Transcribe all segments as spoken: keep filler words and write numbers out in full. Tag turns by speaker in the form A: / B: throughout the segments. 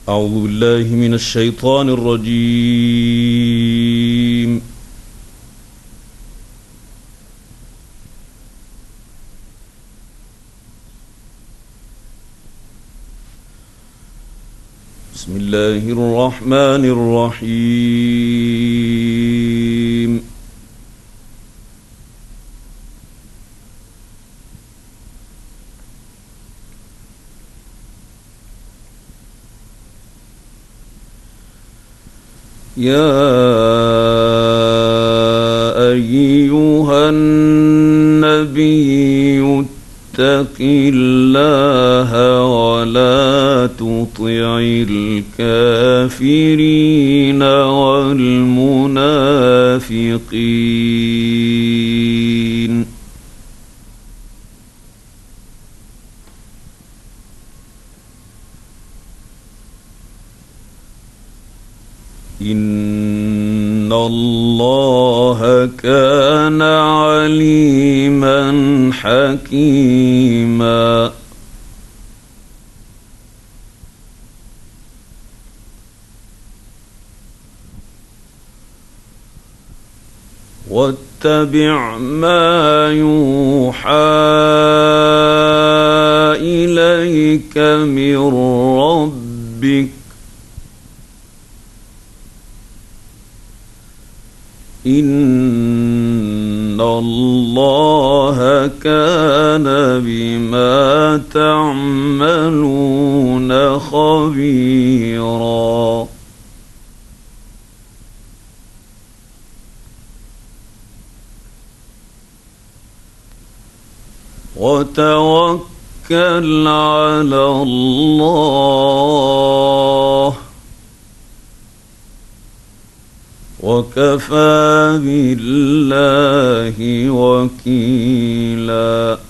A: أعوذ بالله من الشيطان الرجيم. بسم الله الرحمن الرحيم. يا أيها النبي اتق الله ولا تطع الكافرين والمنافقين إن الله كان عليما حكيما. واتبع ما يوحى إليك من ربك إن الله كان بما تعملون خبيرا. وتوكل على الله وكفى بالله وكيلا.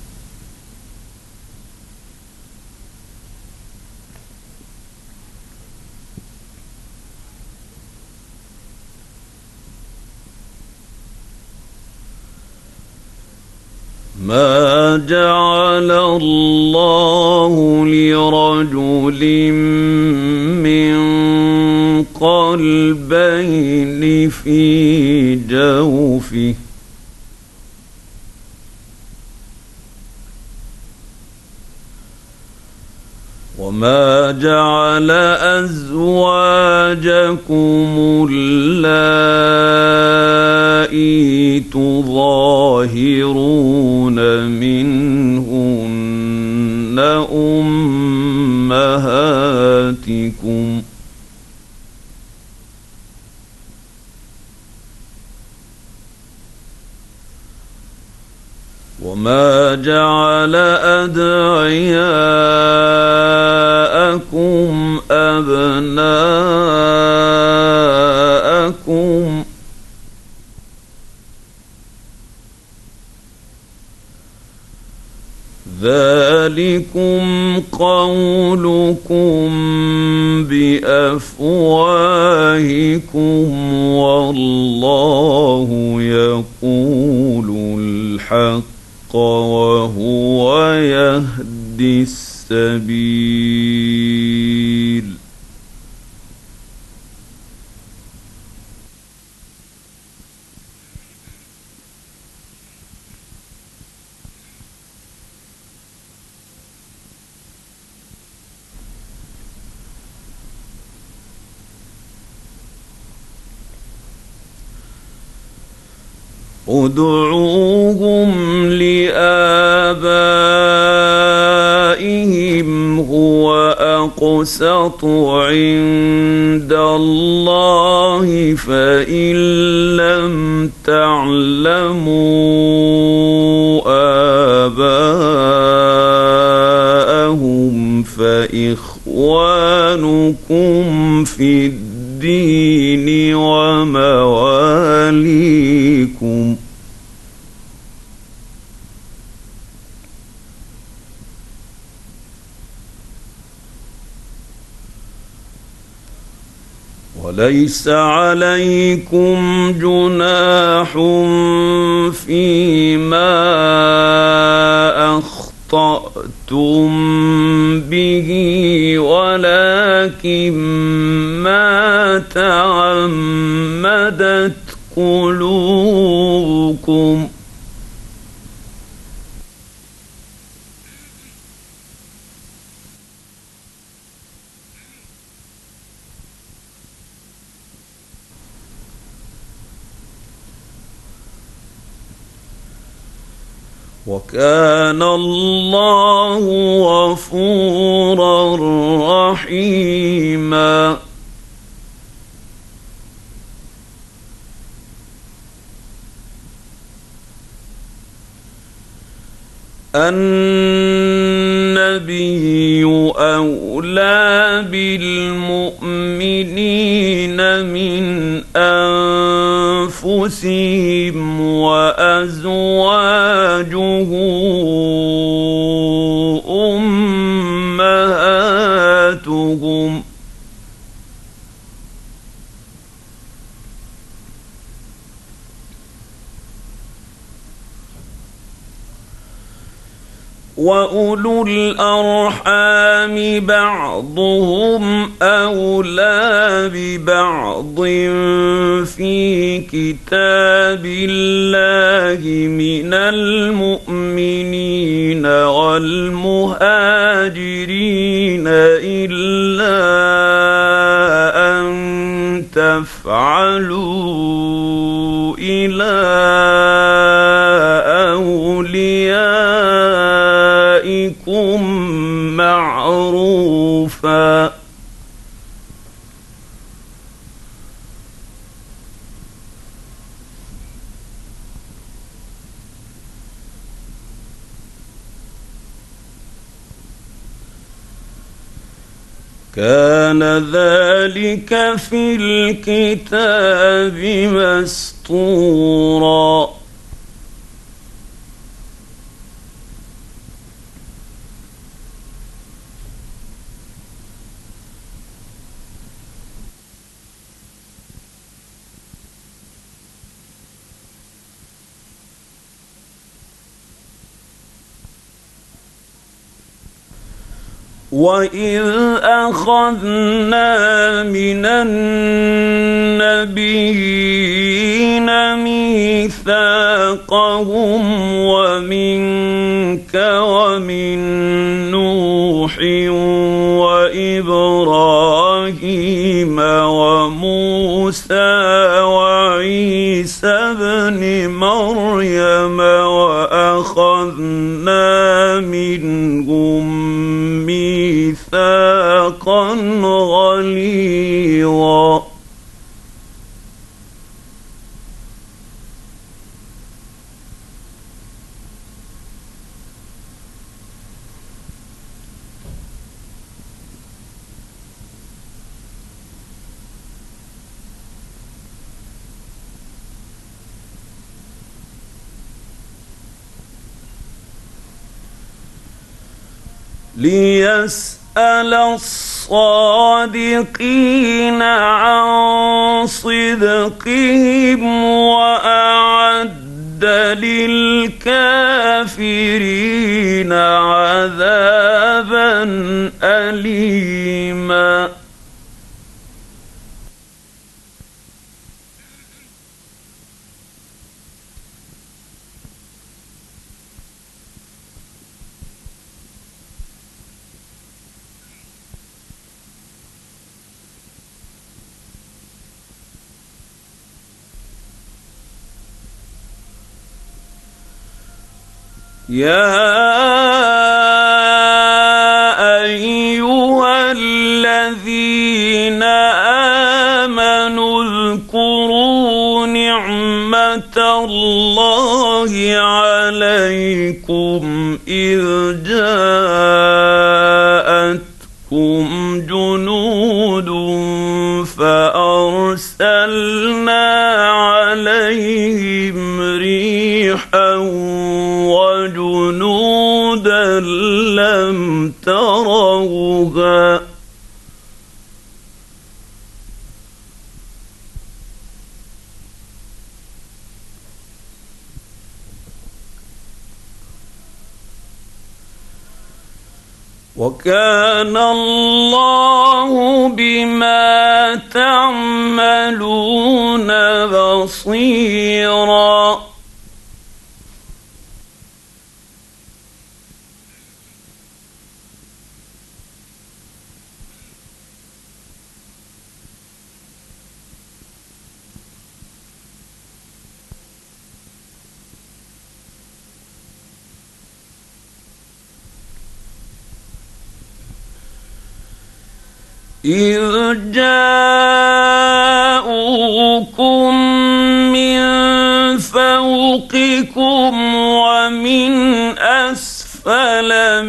A: ما جعل الله لرجل من قلبين في جوفه وما جعل أزواجكم اللائي تظاهرون منهن أمهاتكم وما جعل أدعياءكم أبناءكم ذلكم قولكم بأفواهكم والله يقول الحق وهو يهدي السبيل. ادعوهم لآبائهم هو أقسط عند الله فإن لم تعلموا آباءهم فإخوانكم في الدين ومواليكم وليس عليكم جناح فيما أخطأتم به ولكن ولكن ما تعمدت قلوبكم. وكان الله غفورا رحيما. النبي أولى بالمؤمنين من أنفسهم وأزواجه أمهاتهم وأولو الأرحام بعضهم أولى ببعض في كتاب الله من المؤمنين والمهاجرين إلا أن تفعلوا إلى أوليائكم معروفا. كان ذلك في الكتاب مسطورا. وَإِذْ أَخَذْنَا مِنَ النَّبِيِّينَ مِيثَاقَهُمْ وَمِنكَ وَمِن نُّوحٍ وَإِبْرَاهِيمَ وَمُوسَىٰ وَعِيسَى ابْنِ مَرْيَمَ وَأَخَذْنَا مِنْهُم ميثاقا غليظا. ليسأل الصادقين عن صدقهم وأعد للكافرين عذابا أليما. يا أيها الذين آمنوا اذكروا نعمة الله عليكم إذ جاءتكم جنود فأرسلنا عليهم ريحا وجنودا لم تروها وكان الله بما تعملون بصيرا. إذ جاءوكم من فوقكم ومن أسفل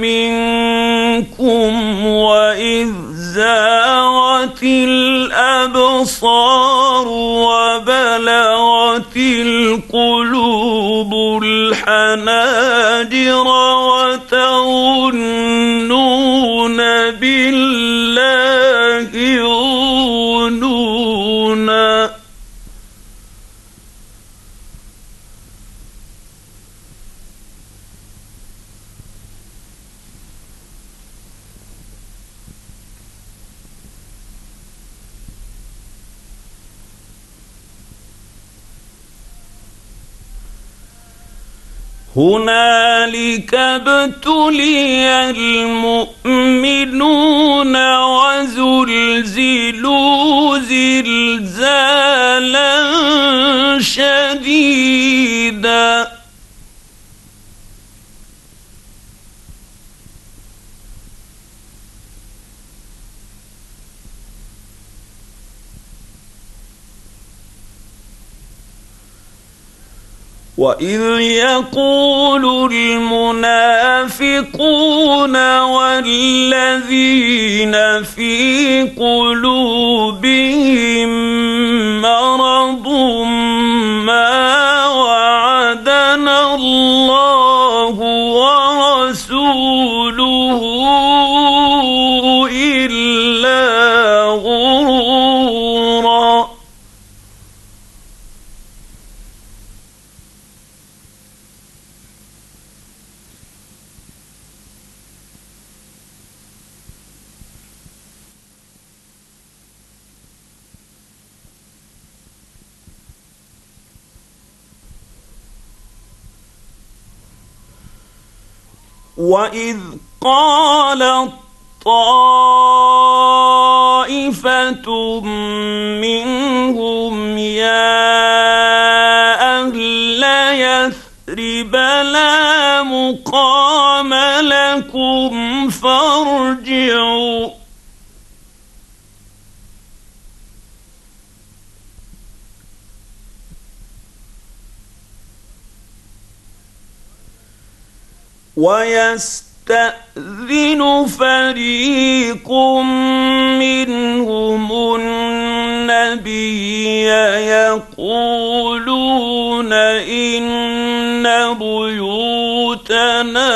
A: منكم وإذ زاغت الأبصار وبلغت القلوب الحناجر وتظنون بالله الظنونا. هنالك ابتلي المؤمنون وزلزلوا زلزالا شديدا. وإذ يقول المنافقون والذين في قلوبهم مرض ما وعدنا الله ورسوله إلا غرورا. وإذ قالت طائفة منهم يا أهل يثرب لا مقام لكم فارجعوا. ويستأذن فريق منهم النبي يقولون إن بيوتنا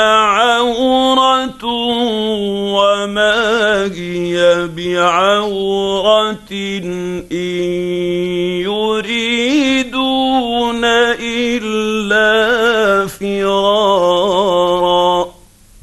A: عورة وما هي بعورة إن يريدون إلا فرارا.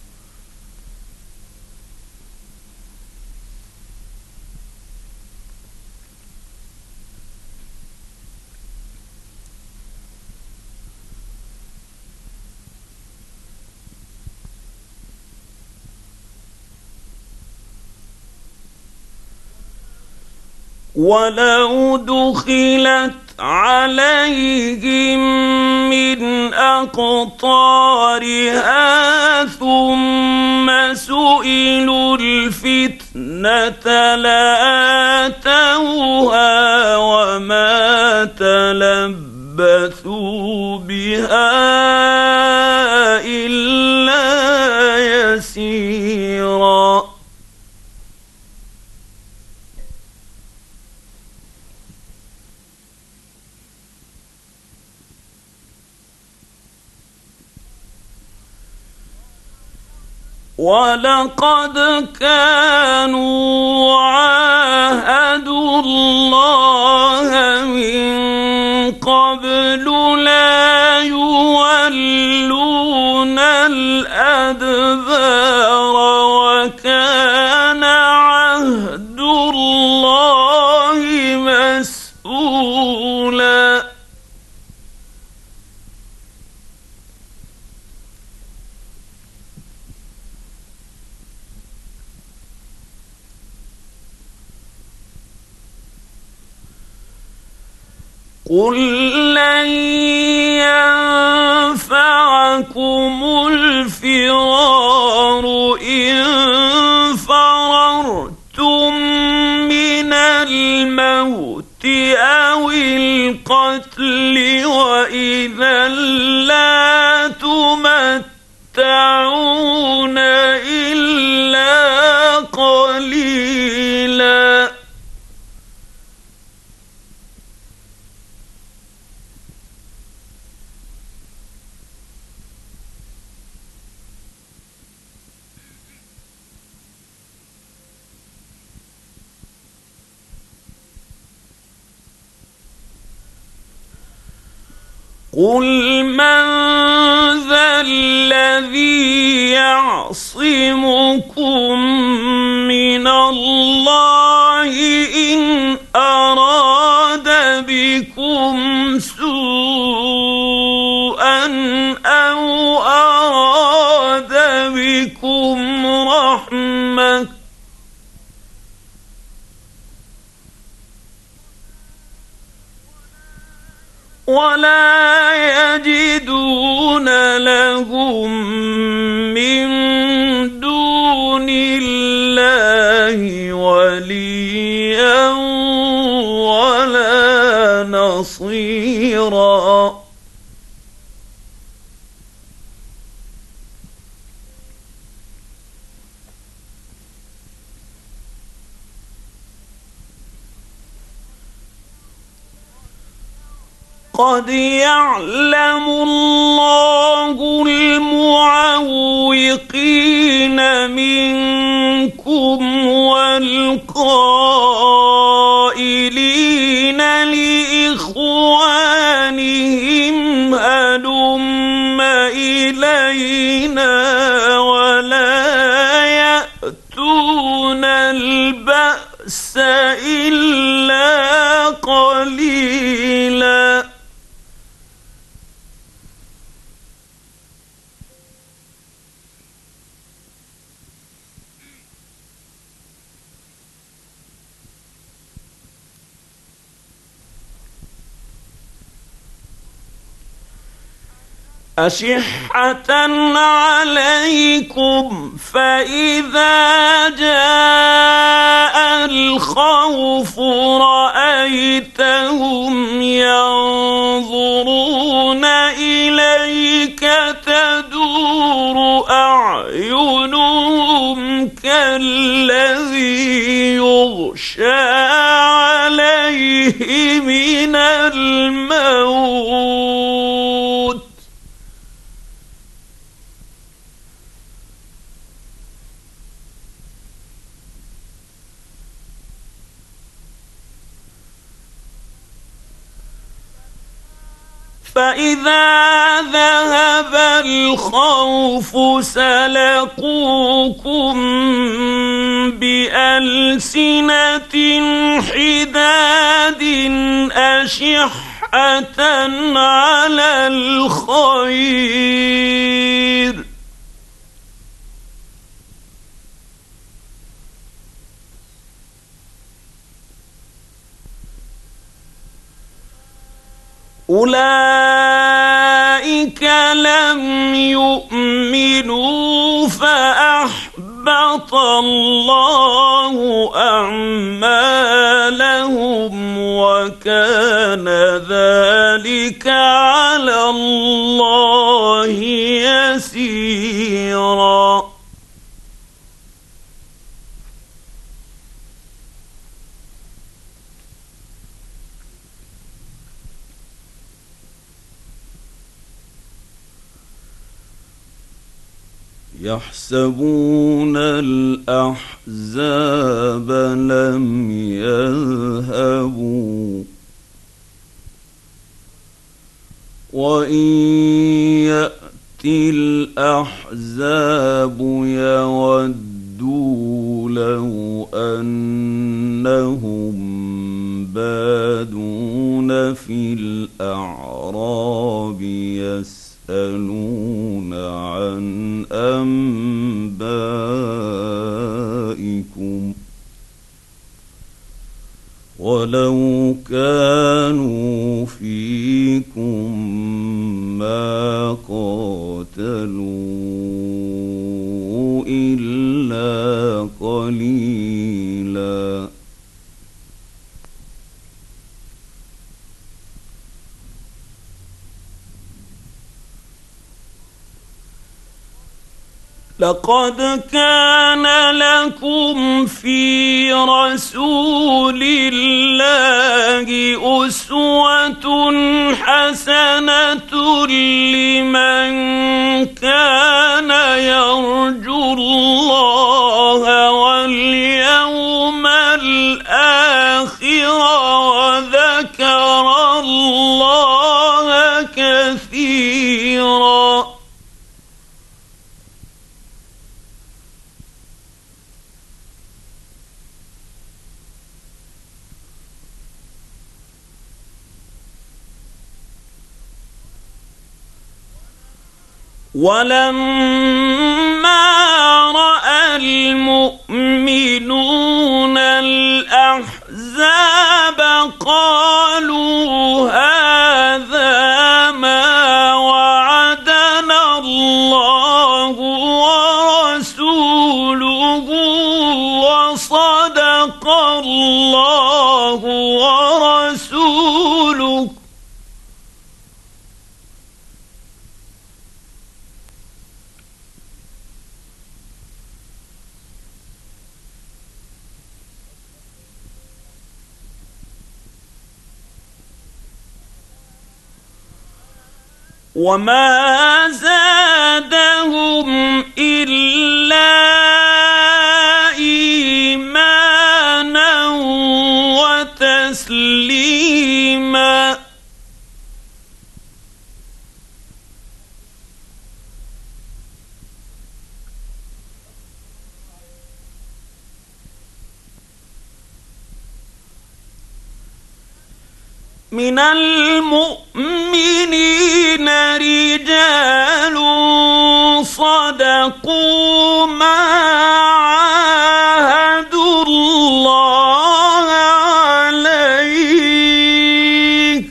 A: ولو دخلت عليهم من أقطارها ثم سئلوا الفتنة لآتوها وما تلبثوا بها إلا يسيرا. ولقد كانوا عاهدوا الله من قبل لا يولون الأدبار الله مسؤولا. قل لن ينفعكم الفرار إن فررتم من الموت أو القتل وإذا لا تمتعون إلا قليلا. قل من ذا الذي يعصمكم من الله إن أراد بكم سوءا أو أراد بكم رحمة ولا يجدون لهم من دون الله وليا ولا نصيرا. قد يعلم الله المعوقين منكم والقائلين لإخوانهم هلم إلينا ولا يأتون البأس إلا قليلا. أشحة عليكم فإذا جاء الخوف رأيتهم ينظرون إليك تدور أعينهم كالذي يغشى عليه من الموت فإذا ذهب الخوف سلقوكم بألسنة حداد أشحة على الخير أولئك لم يؤمنوا فأحبط الله أعمالهم وكان ذلك على الله يسيرا. يحسبون الأحزاب لم يذهبوا وإن يأتي الأحزاب يودوا لو أن أنهم بادون في الأعراب يسألون عن أنبائكم ولو كانوا فيكم ما قاتلوا إلا قليلا لقد كان لكم في رسول الله أسوة حسنة لمن كان يرجو الله واليوم الآخر وذكر الله كثيرا. ولما رأى المؤمنون الأحزاب قالوا هذا ما وعدنا الله ورسوله وصدق الله ورسوله وما زادهم إلا إيمانا وتسليما. من المؤمنين رجال صدقوا ما عاهدوا الله عليه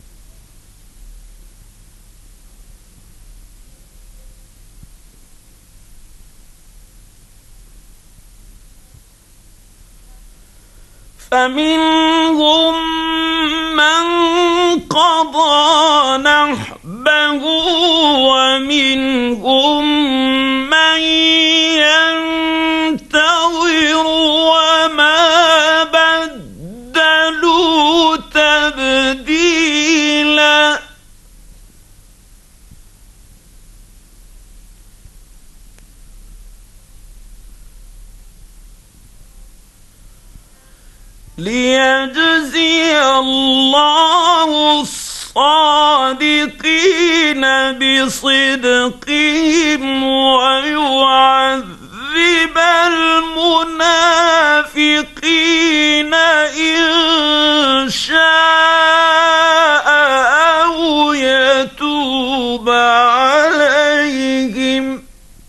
A: فمنهم من قضى نحبه ومنهم من ينتظر وما بدلوا تبديلا. ليجزي الله الصادقين بصدقهم ويعذب المنافقين إن شاء أو يتوب عليهم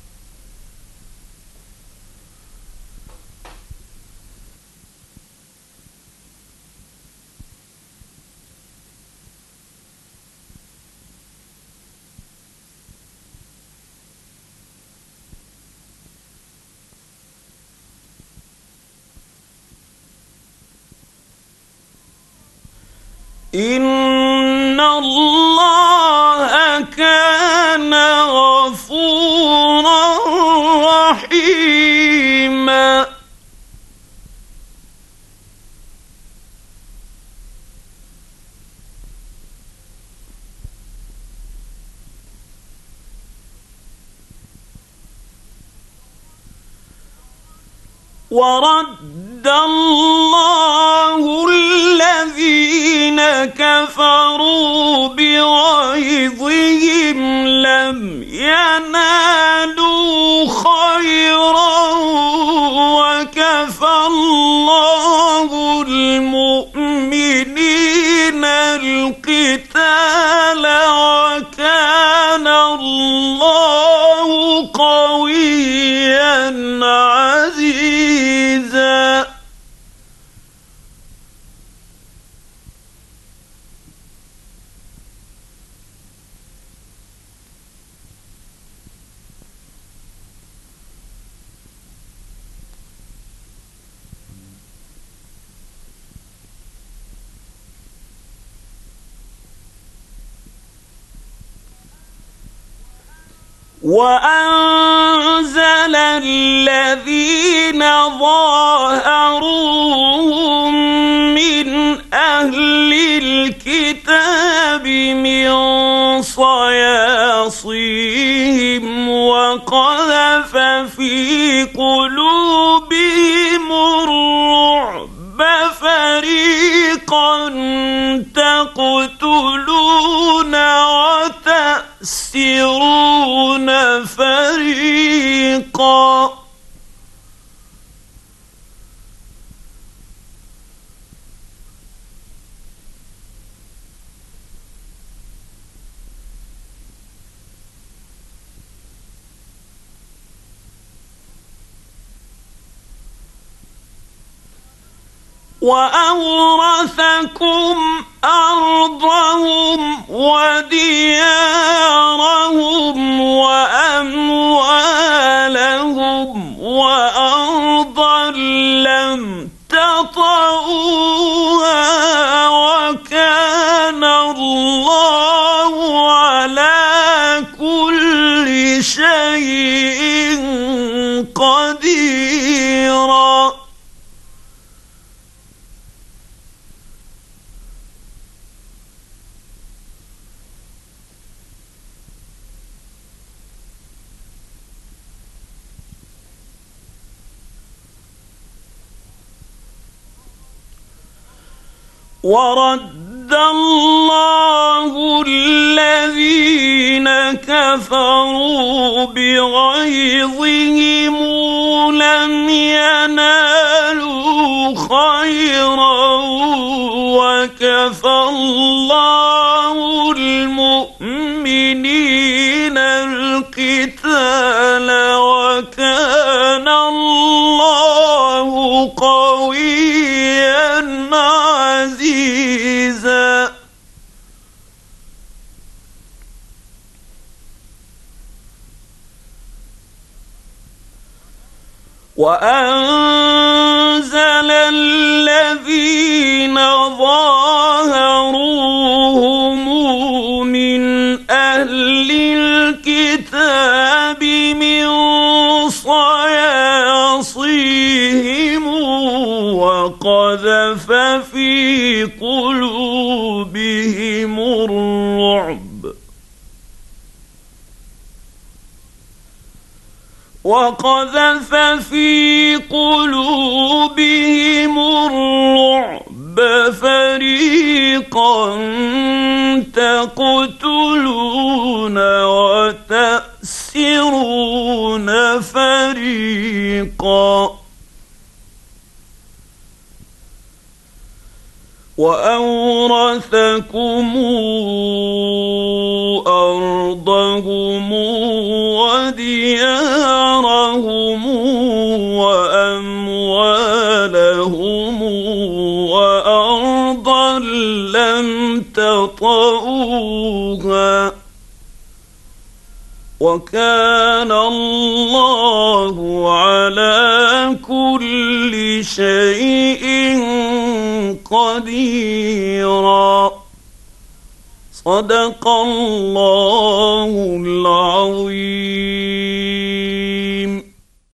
A: إن الله كان غفورا رحيما. ورد الله الذين كفروا بغيظهم لم ينالوا خيرا وكفى الله وأنزل الذين ظاهروهم من أهل الكتاب من صياصيهم وقذف في قلوبهم الرعب فريقا تقتلون وتأسرون فريقا. وأورثكم أرضهم وديارهم وأموالهم وأرضا لم تطئوها وكان الله على كل شيء قديرا. ورد الله الذين كفروا بغيظهم لم ينالوا خيرا وكفى الله المؤمنين القتال وكان الله قويا عزيزا. وأنزل الذين ظاهروهم من أهل الكتاب من صياصيهم وقذف في قلوبهم الرعب وقذف في قلوبهم الرعب فريقا تقتلون وتأسرون فريقا. وأورثكم أرضهم وديارهم وأموالهم وأرضا لم تطئوها وكان الله على كل شيء قديرا. صدق الله العظيم.